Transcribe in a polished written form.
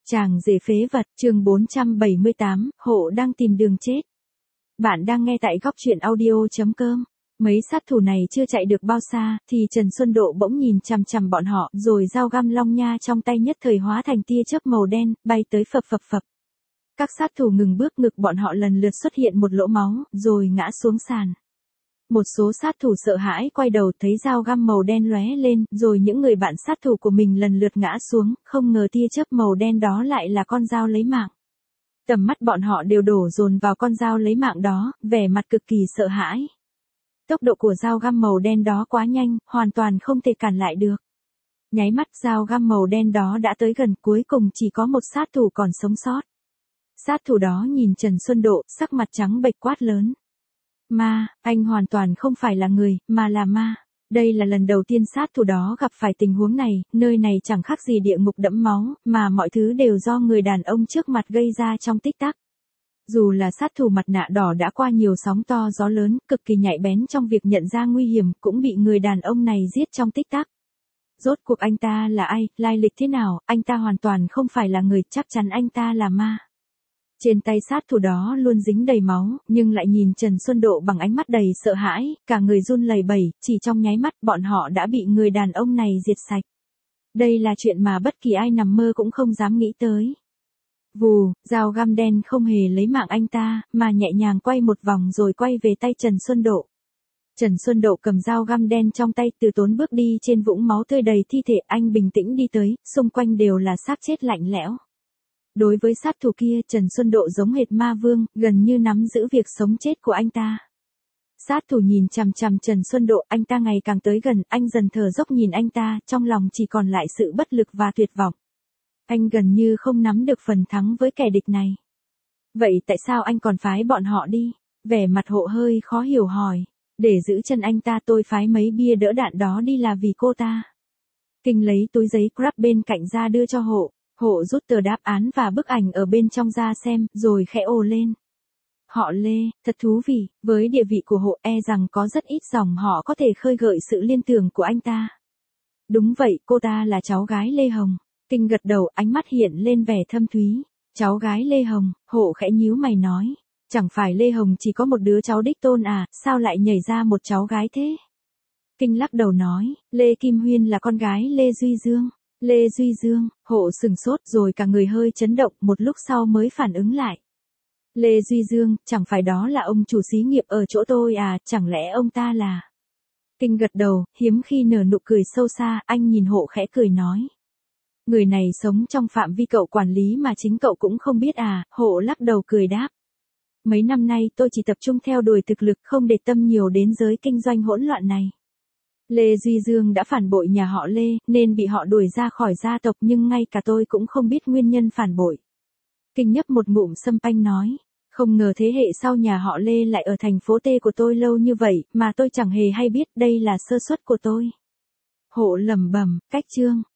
Chàng rể phế vật, chương 478, Hộ đang tìm đường chết. Bạn đang nghe tại góc truyện audio.com. Mấy sát thủ này chưa chạy được bao xa, thì Trần Xuân Độ bỗng nhìn chằm chằm bọn họ, rồi dao găm long nha trong tay nhất thời hóa thành tia chớp màu đen, bay tới phập phập phập. Các sát thủ ngừng bước, ngực bọn họ lần lượt xuất hiện một lỗ máu, rồi ngã xuống sàn. Một số sát thủ sợ hãi quay đầu thấy dao găm màu đen lóe lên, rồi những người bạn sát thủ của mình lần lượt ngã xuống, không ngờ tia chớp màu đen đó lại là con dao lấy mạng. Tầm mắt bọn họ đều đổ dồn vào con dao lấy mạng đó, vẻ mặt cực kỳ sợ hãi. Tốc độ của dao găm màu đen đó quá nhanh, hoàn toàn không thể cản lại được. Nháy mắt dao găm màu đen đó đã tới gần, cuối cùng chỉ có một sát thủ còn sống sót. Sát thủ đó nhìn Trần Xuân Độ, sắc mặt trắng bệch quát lớn. Ma, anh hoàn toàn không phải là người, mà là ma. Đây là lần đầu tiên sát thủ đó gặp phải tình huống này, nơi này chẳng khác gì địa ngục đẫm máu, mà mọi thứ đều do người đàn ông trước mặt gây ra trong tích tắc. Dù là sát thủ mặt nạ đỏ đã qua nhiều sóng to gió lớn, cực kỳ nhạy bén trong việc nhận ra nguy hiểm, cũng bị người đàn ông này giết trong tích tắc. Rốt cuộc anh ta là ai, lai lịch thế nào, anh ta hoàn toàn không phải là người, chắc chắn anh ta là ma. Trên tay sát thủ đó luôn dính đầy máu, nhưng lại nhìn Trần Xuân Độ bằng ánh mắt đầy sợ hãi, cả người run lẩy bẩy, chỉ trong nháy mắt bọn họ đã bị người đàn ông này diệt sạch. Đây là chuyện mà bất kỳ ai nằm mơ cũng không dám nghĩ tới. Vù, dao găm đen không hề lấy mạng anh ta, mà nhẹ nhàng quay một vòng rồi quay về tay Trần Xuân Độ. Trần Xuân Độ cầm dao găm đen trong tay, từ tốn bước đi trên vũng máu tươi đầy thi thể, anh bình tĩnh đi tới, xung quanh đều là xác chết lạnh lẽo. Đối với sát thủ kia, Trần Xuân Độ giống hệt ma vương, gần như nắm giữ việc sống chết của anh ta. Sát thủ nhìn chằm chằm Trần Xuân Độ, anh ta ngày càng tới gần, anh dần thở dốc nhìn anh ta, trong lòng chỉ còn lại sự bất lực và tuyệt vọng. Anh gần như không nắm được phần thắng với kẻ địch này. Vậy tại sao anh còn phái bọn họ đi? Vẻ mặt Hộ hơi khó hiểu hỏi. Để giữ chân anh ta tôi phái mấy bia đỡ đạn đó đi là vì cô ta. Kinh lấy túi giấy crap bên cạnh ra đưa cho Hộ. Hộ rút tờ đáp án và bức ảnh ở bên trong ra xem, rồi khẽ ồ lên. Họ Lê, thật thú vị, với địa vị của Hộ e rằng có rất ít dòng họ có thể khơi gợi sự liên tưởng của anh ta. Đúng vậy, cô ta là cháu gái Lê Hồng. Kinh gật đầu, ánh mắt hiện lên vẻ thâm thúy. Cháu gái Lê Hồng, Hộ khẽ nhíu mày nói. Chẳng phải Lê Hồng chỉ có một đứa cháu đích tôn à, sao lại nhảy ra một cháu gái thế? Kinh lắc đầu nói, Lê Kim Huyên là con gái Lê Duy Dương. Lê Duy Dương, Hộ sừng sốt rồi cả người hơi chấn động, một lúc sau mới phản ứng lại. Lê Duy Dương, chẳng phải đó là ông chủ xí nghiệp ở chỗ tôi à, chẳng lẽ ông ta là... Kinh gật đầu, hiếm khi nở nụ cười sâu xa, anh nhìn Hộ khẽ cười nói. Người này sống trong phạm vi cậu quản lý mà chính cậu cũng không biết à, Hộ lắc đầu cười đáp. Mấy năm nay tôi chỉ tập trung theo đuổi thực lực, không để tâm nhiều đến giới kinh doanh hỗn loạn này. Lê Duy Dương đã phản bội nhà họ Lê, nên bị họ đuổi ra khỏi gia tộc, nhưng ngay cả tôi cũng không biết nguyên nhân phản bội. Kinh nhấp một ngụm sâm panh nói, không ngờ thế hệ sau nhà họ Lê lại ở thành phố T của tôi lâu như vậy, mà tôi chẳng hề hay biết, đây là sơ suất của tôi. Hộ lẩm bẩm, cách chương,